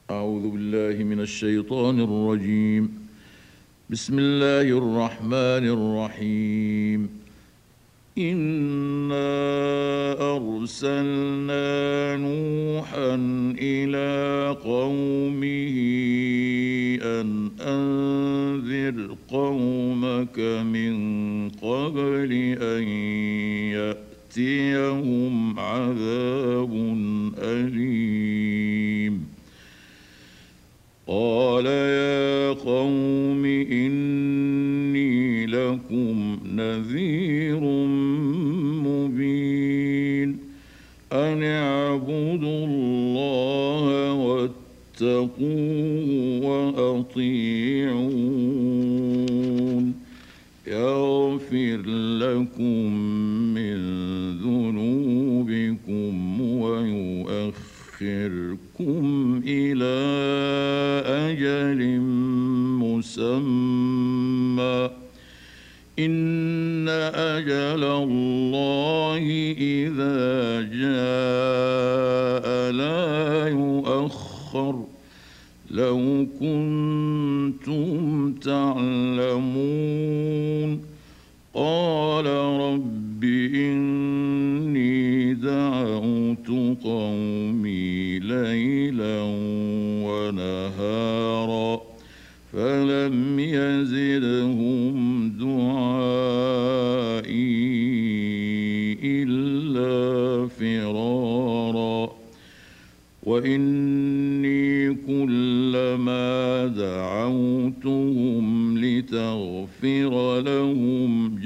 أعوذ بالله من الشيطان الرجيم. بسم الله الرحمن الرحيم. إنا أرسلنا نوحا إلى قومه أن أنذر قومك من قبل أن يأتيهم عذاب أليم. قال يا قوم إني لكم نذير مبين أن اعبدوا الله واتقوه وأطيعون يغفر لكم من ذنوبكم ويؤخركم إلى أجل مسمى إن أجل الله إذا جاء لا يؤخر لو كنتم تعلمون. قال رب إني دعوت قومي ليلا ونهارا فلم يزدهم دعائي إلا فرارا وإني كلما دعوتهم لتغفر لهم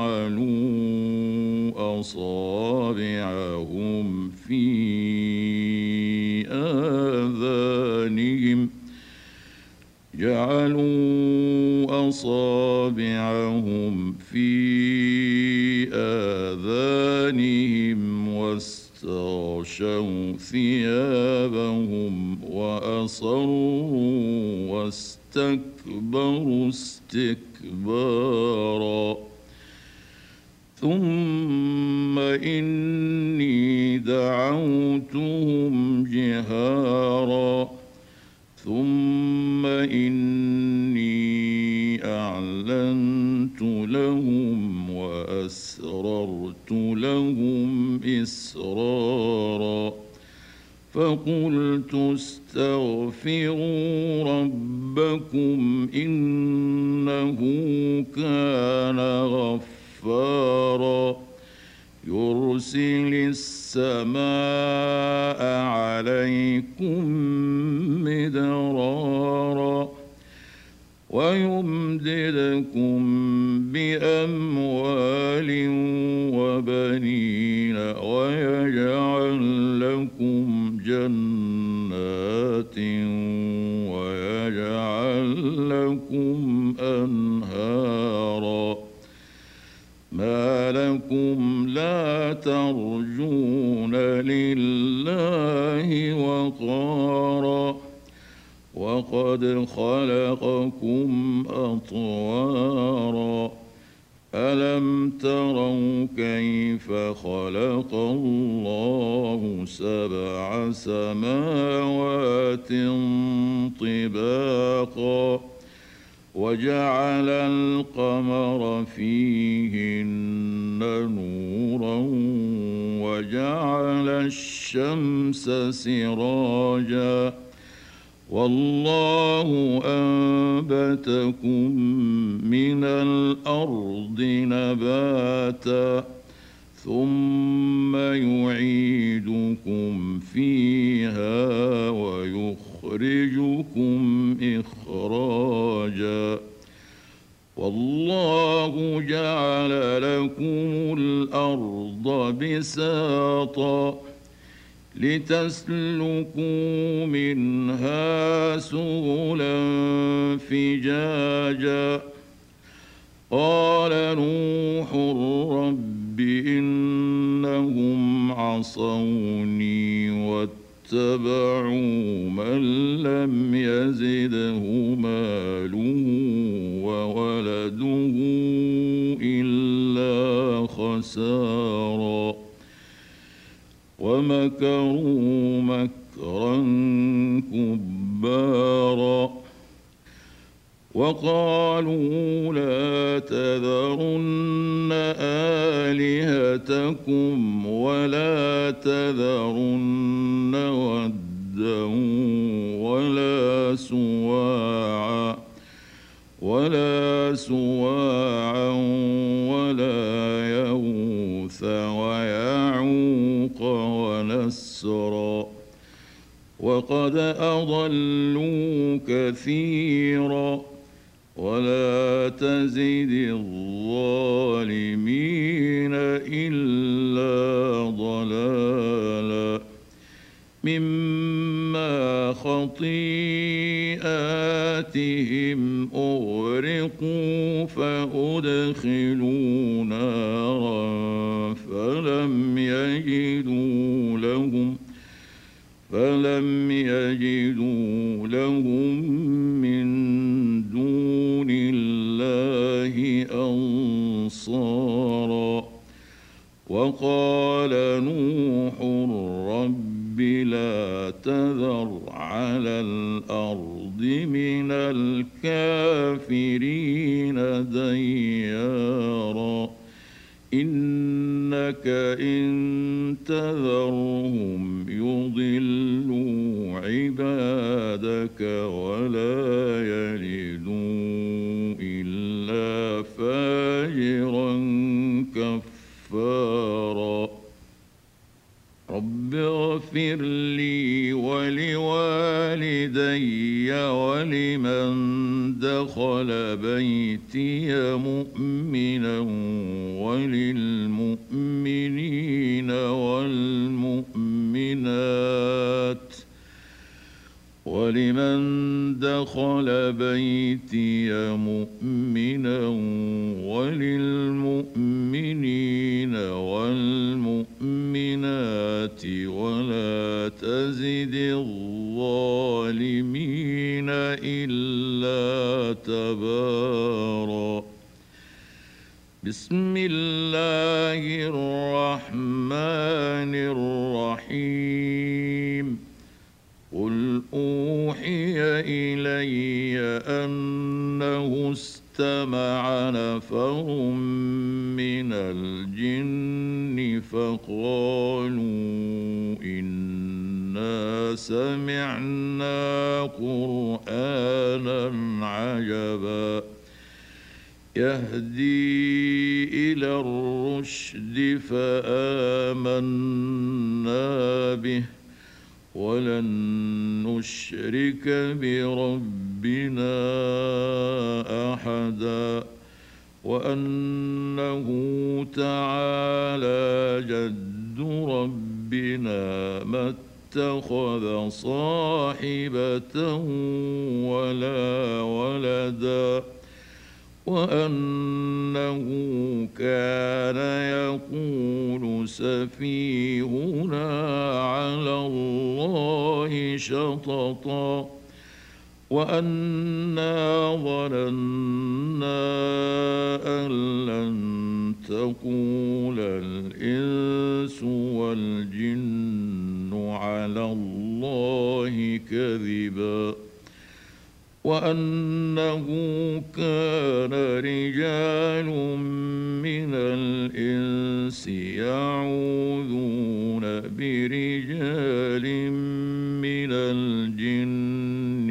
جعلوا أصابعهم في آذانهم واستغشوا ثيابهم وأصروا واستكبروا استكبارا. ثم إني دعوتهم جهارا ثم إني أعلنت لهم وأسررت لهم إسرارا فقلت استغفروا ربكم إنه كان غفارا يرسل السماء عليكم مدرارا ويمددكم بأموال وبنين ويجعل لكم جنات ويجعل لكم أنهارا. ما لكم لا ترجون لله وقارا وقد خلقكم أطوارا. ألم تروا كيف خلق الله سبع سماوات طباقا وجعل القمر فيهن نورا وجعل الشمس سراجا والله أنبتكم من الأرض نباتا ثم يعيدكم فيها ويخرجكم إخراجا والله جعل لكم الأرض بساطا لتسلكوا منها سبلا فجاجا. قال نوح رب إنهم عصوني واتبعوا من لم يزده ماله وولده إلا خسارا ومكروا مكرا كبارا وقالوا لا تذرن آلهتكم ولا تذرن ودا ولا سواعا ولا يغوث ويعوق ونسرا وقد أضلوا كثيرا ولا تزد الظالمين إلا ضلالا مما خطيئاتهم أغرقوا فأدخلوا نارا فلم يجدوا لهم من دون الله أنصارا وقال نوح رب لا تذر على الأرض من الكافرين ديارا إنك إن تذرهم يضلوا عبادك ولا يلدوا إلا فاجرا كفارا رب اغفر لي ولوالدي ولمن دخل بيتي مؤمنا وللمؤمنين والمؤمنات ولا تزد الظالمين إلا تبارا بسم الله الرحمن الرحيم قل أوحي إلي أنه استمع نفر من الجن فقالوا إنا سمعنا قرآنا عجبا يهدي إلى الرشد فآمنا به ولن نشرك بربنا أحدا وأنه تعالى جد ربنا ما اتخذ صاحبة ولا ولدا وأنه كان يقول سفيهنا على الله شططا وأنا ظننا أن لن تقول الإنس والجن على الله كذبا وأنه كان رجال من الإنس يعوذون برجال من الجن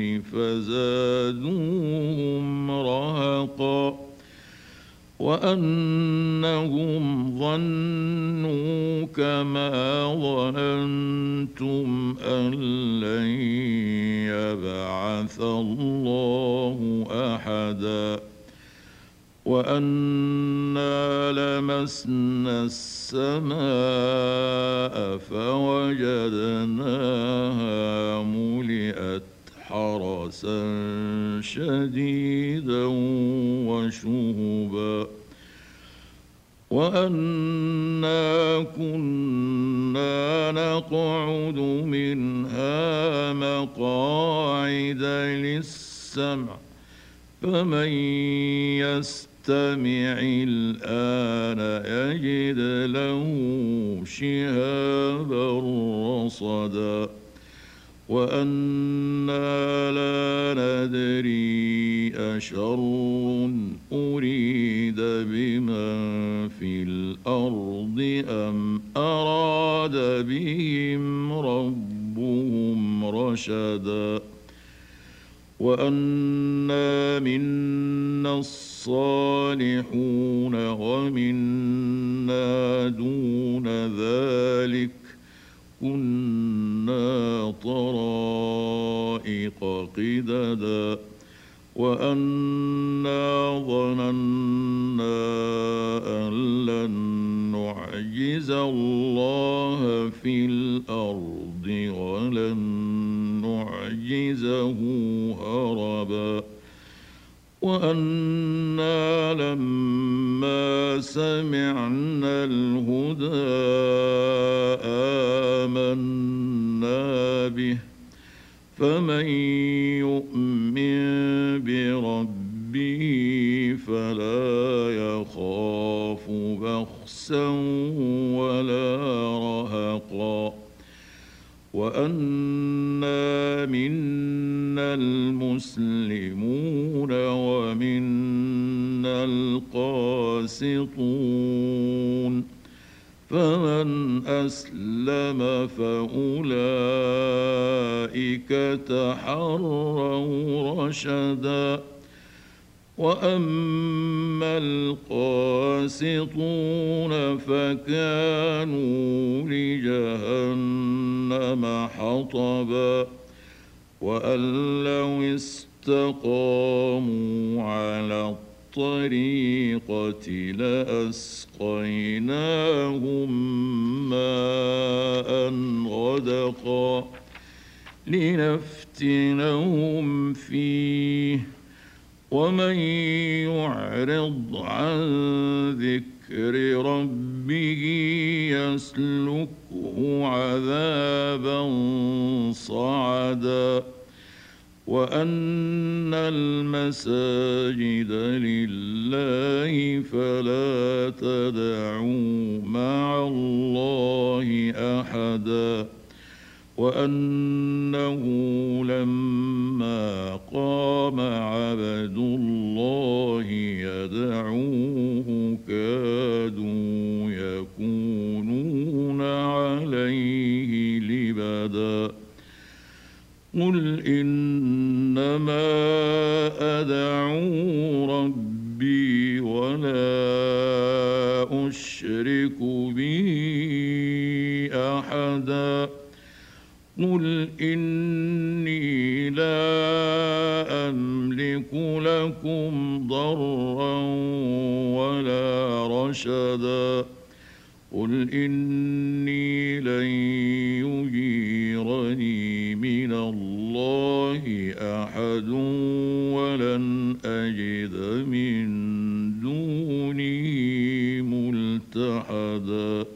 فزادوهم رهقا وأنهم ظنوا كما ظننتم أن لن يبعث الله أحدا وأنا لمسنا السماء فوجدناها ملئت حرسا شديدا وشهبا وأنا كنا نقعد منها مقاعد للسمع فمن يستمع الآن يجد له شهابا رصدا وأنا لا ندري أشر أريد بمن في الأرض أم أراد بهم ربهم رشدا وأنا منا الصالحون ومنا دون ذلك كنا طرائق قددا وأنا ظننا أن لن نعجز الله في الأرض ولن نعجزه هربا وأنا لما سمعنا الهدى آمنا به فمن يؤمن بربه فلا يخاف بخسا ولا رهقا وأنا منا المسلمون ومنا القاسطون فمن أسلم فأولئك تحروا رشدا وأما القاسطون فكانوا لجهنم حطبا وأن لو استقاموا على الطريقة لأسقيناهم ماء غدقا لنفتنهم فيه ومن يعرض عن ذكر ربه يسلكه عذابا صعدا وأن المساجد لله فلا تدعوا مع الله أحدا وأنه لما قام عبد الله يدعوه كادوا يكونون عليه لبدا قل إنما أدعو ربي ولا أشرك به أحدا قل إني لا أملك لكم ضرا ولا رشدا قل إني لن يجيرني من الله أحد ولن أجد من دونه ملتحدا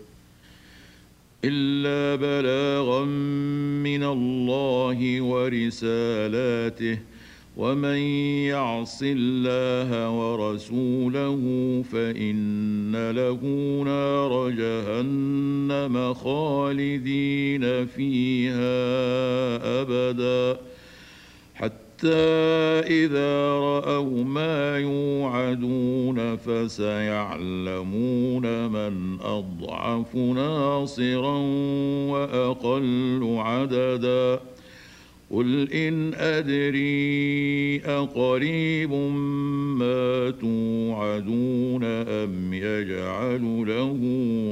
إلا بلاغا من الله ورسالاته ومن يعص الله ورسوله فإن له نار جهنم خالدين فيها أبدا حتى إذا رأوا ما يوعدون فسيعلمون من أضعف ناصرا وأقل عددا قل إن أدري أقريب ما توعدون أم يجعل له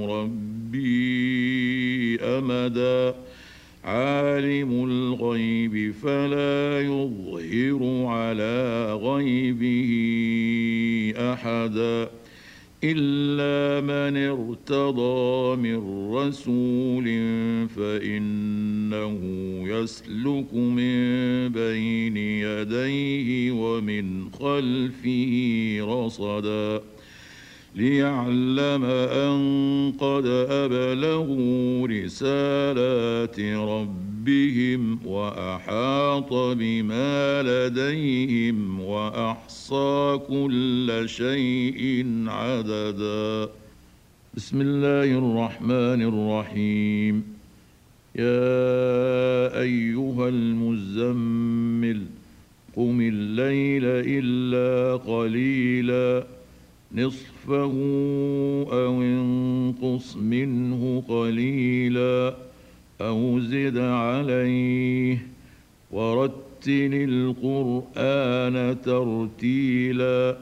ربي أمدا عالم الغيب فلا يظهر على غيبه أحدا إلا من ارتضى من رسول فإنه يسلك من بين يديه ومن خلفه رصدا ليعلم أن قد أبلغوا رسالات ربهم وأحاط بما لديهم وأحصى كل شيء عددا بسم الله الرحمن الرحيم يا أيها المزمل قم الليل إلا قليلا نصفه أو انقص منه قليلا أو زد عليه ورتل القرآن ترتيلا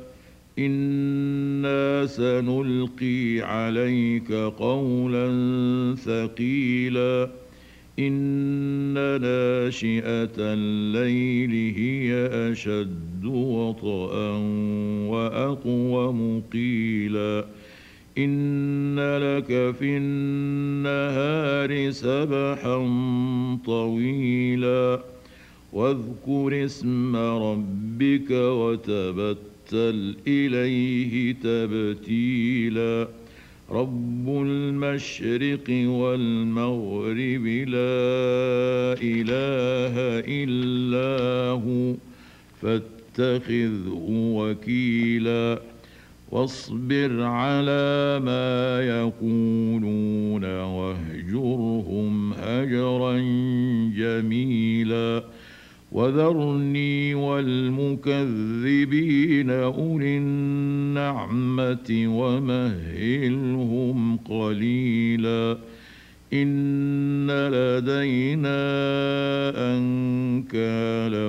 إنا سنلقي عليك قولا ثقيلا إن ناشئة الليل هي أشد وطئا وأقوم قيلا إن لك في النهار سبحا طويلا واذكر اسم ربك وتبتل إليه تبتيلا رب المشرق والمغرب لا إله إلا هو فاتخذه وكيلا واصبر على ما يقولون واهجرهم هجرا جميلا وذرني والمكذبين أولي النعمة ومهلهم قليلا إن لدينا أنكالا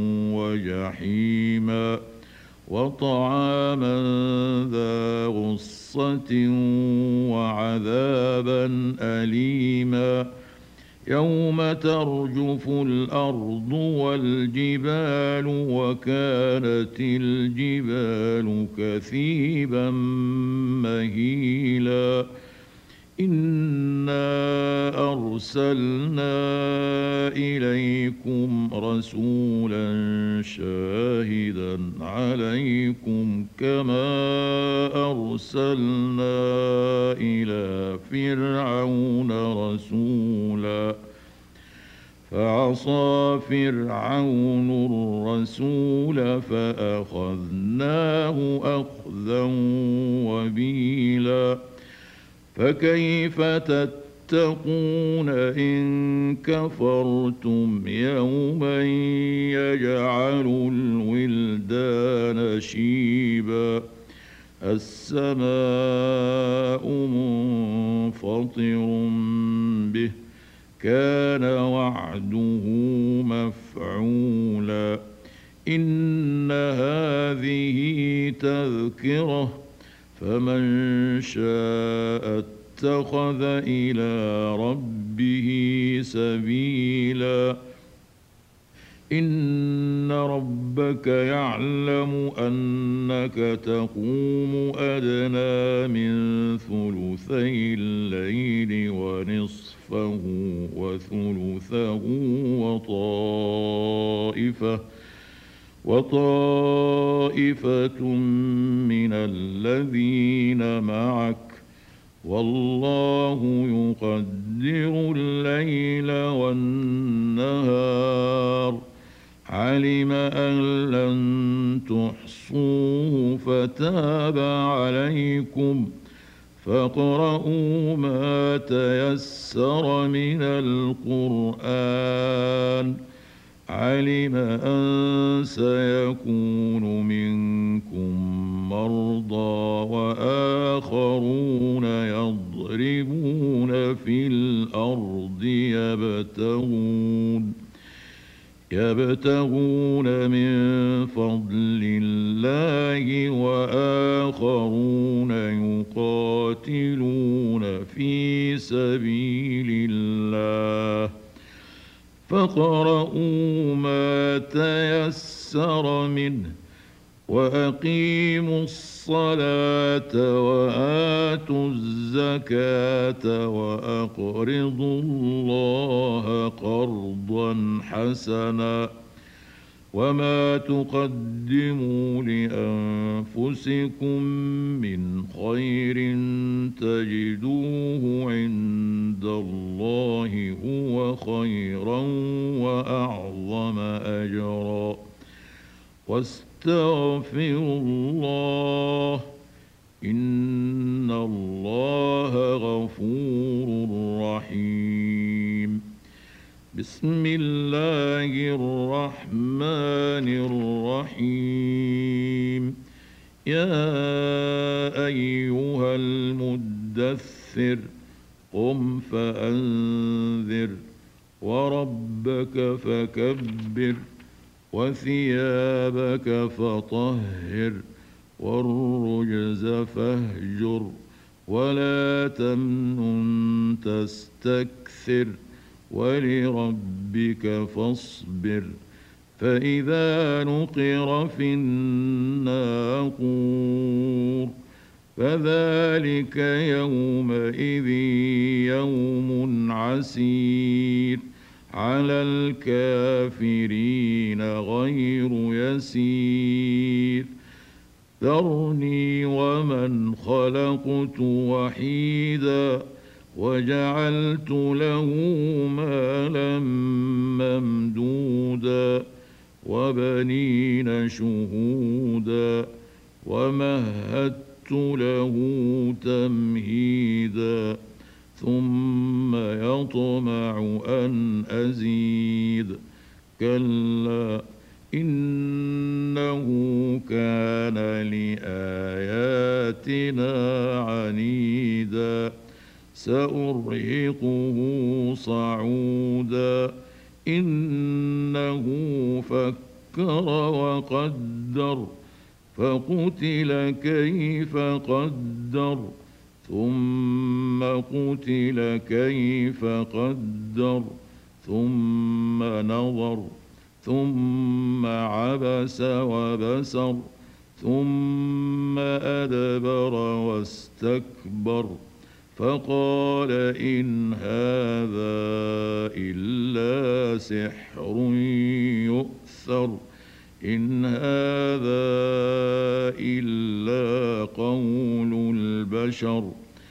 وجحيما وطعاما ذا غصة وعذابا أليما يوم ترجف الأرض والجبال وكانت الجبال كثيبا مهيلا إنا أرسلنا إليكم رسولا شاهدا عليكم كما أرسلنا إلى فرعون رسولا فعصى فرعون الرسول فأخذناه أخذا وبيلا فكيف تتقون إن كفرتم يوما يجعل الولدان شيبا السماء منفطر به كان وعده مفعولا إن هذه تذكرة فمن شاء اتخذ إلى ربه سبيلا إن ربك يعلم أنك تقوم أدنى من ثلثي الليل ونصفه وثلثه وطائفة من الذين معك والله يقدر الليل والنهار علم أن لن تحصوه فتاب عليكم فاقرؤوا ما تيسر من القرآن علم أن سيكون منكم مرضى وآخرون يضربون في الأرض يبتغون من فضل الله وآخرون يقاتلون في سبيل الله فاقرؤوا ما تيسر منه وأقيموا الصلاة وآتوا الزكاة وأقرضوا الله قرضا حسنا وما تقدموا لأنفسكم من خير تجدوه عند الله هو خيرا وأعظم أجرا واستغفروا الله إن الله غفور رحيم بسم الله الرحمن الرحيم يا أيها المدثر قم فأنذر وربك فكبر وثيابك فطهر والرجز فاهجر ولا تمنن تستكثر ولربك فاصبر فإذا نقر في الناقور فذلك يومئذ يوم عسير على الكافرين غير يسير ذرني ومن خلقت وحيدا وجعلت له مالا ممدودا وبنين شهودا ومهدت له تمهيدا ثم يطمع أن أزيد كلا إنه كان لآياتنا عنيدا سأرهقه صعودا إنه فكر وقدر فقتل كيف قدر ثم قتل كيف قدر ثم نظر ثم عبس وبسر ثم أدبر واستكبر فقال إن هذا إلا سحر يؤثر إن هذا إلا قول البشر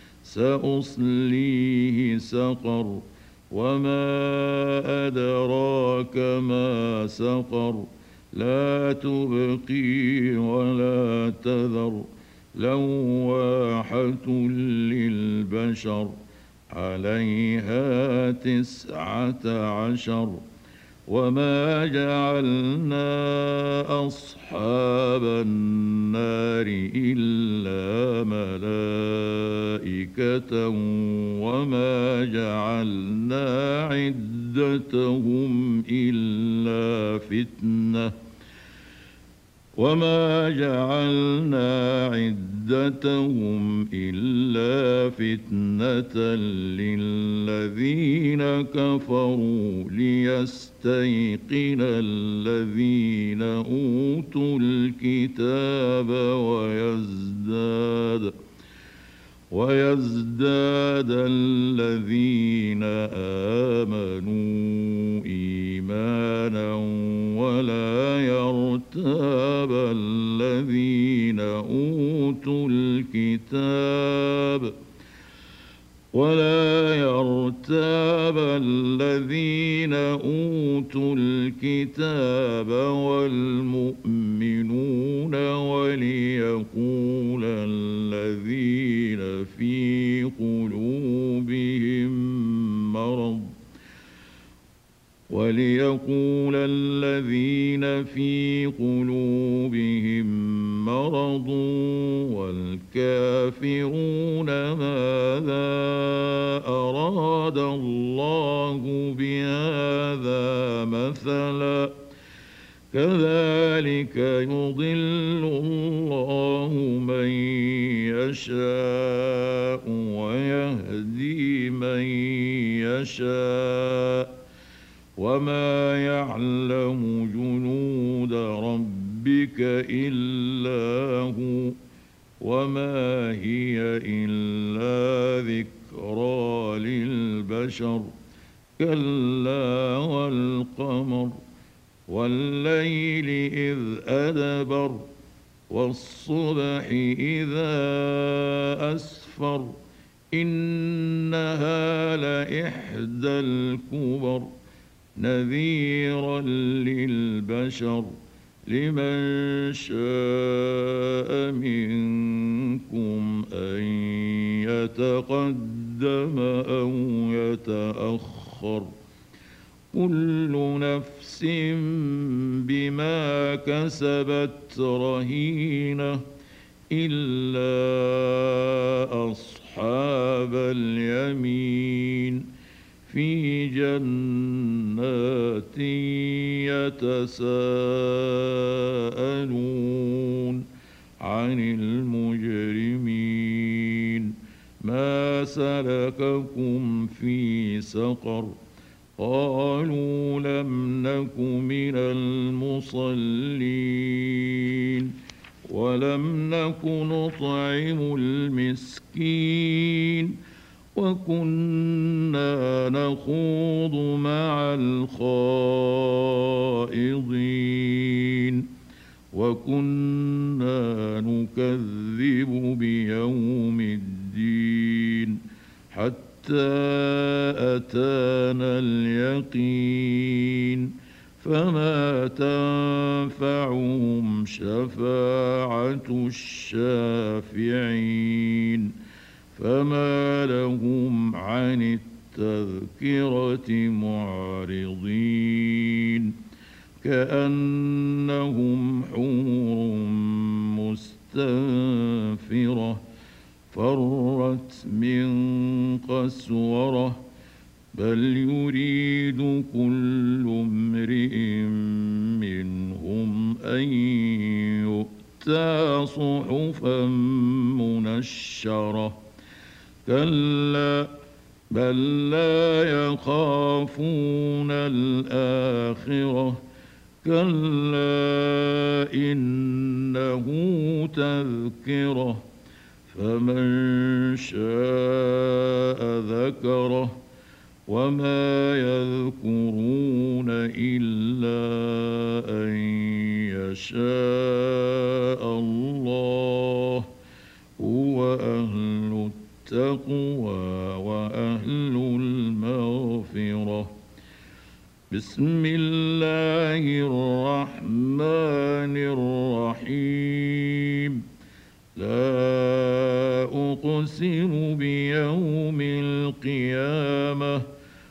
سأصليه سقر وما أدراك ما سقر لا تبقي ولا تذر لواحة للبشر عليها 19 وما جعلنا أصحاب النار إلا ملائكة وما جعلنا عدتهم إلا فتنة للذين كفروا ليستيقن الذين أوتوا الكتاب ويزداد الذين آمنوا إيمانا ولا يرتاب الذين أوتوا الكتاب والمؤمنون وليقول الذين في قلوبهم مرض والكافرون ماذا أراد الله بهذا مثلا كذلك يضل الله من يشاء ويهدي من يشاء وما يعلم جنود ربك إلا هو وما هي إلا ذكرى للبشر كلا والقمر والليل إذ أدبر والصبح إذا أسفر إنها لإحدى الكبر نذيرا للبشر لمن شاء منكم أن يتقدم أو يتأخر كل نفس بما كسبت رهينة إلا أصحاب اليمين في جنات يتساءلون عن المجرمين ما سلككم في سقر قالوا لم نك من المصلين ولم نك نطعم المسكين وكنا نخوض مع الخائضين وكنا نكذب بيوم الدين حتى أتانا اليقين فما تنفعهم شفاعة الشافعين فما لهم عن التذكرة معرضين كأنهم حمر مستنفرة فرت من قسورة بل يريد كل امرئ منهم أن يؤتى صحفا منشرة كلا بل لا يخافون الآخرة كلا إنه تذكرة فمن شاء ذكره وما يذكرون إلا أن يشاء الله هو أهل التقوى وأهل المغفرة بسم الله الرحمن الرحيم لا أقسم بيوم القيامة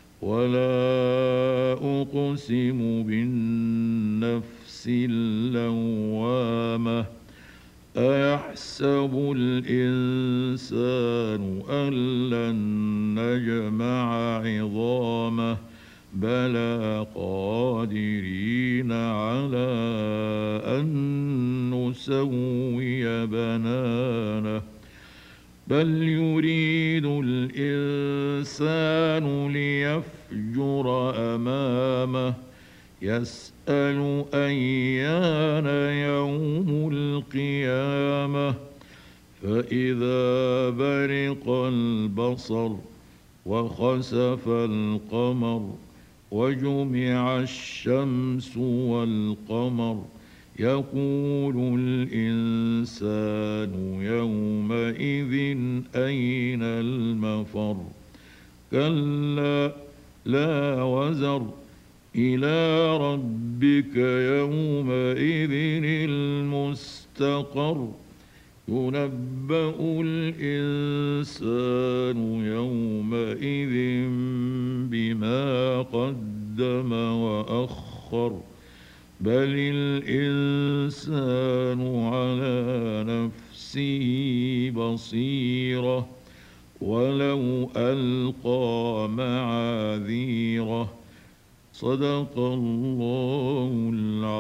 ولا أقسم بالنفس اللوامة أيحسب الإنسان أن لن نجمع عظامه بلى قادرين على أن نسوي بنانه بل يريد الإنسان ليفجر أمامه يسأل أيان يوم القيامة فإذا برق البصر وخسف القمر وجمع الشمس والقمر يقول الإنسان يومئذ أين المفر كلا لا وزر إلى ربك يومئذ المستقر ينبأ الإنسان يومئذ بما قدم وأخر بل الإنسان على نفسه بصيرة ولو ألقى معاذيره صدق الله العظيم.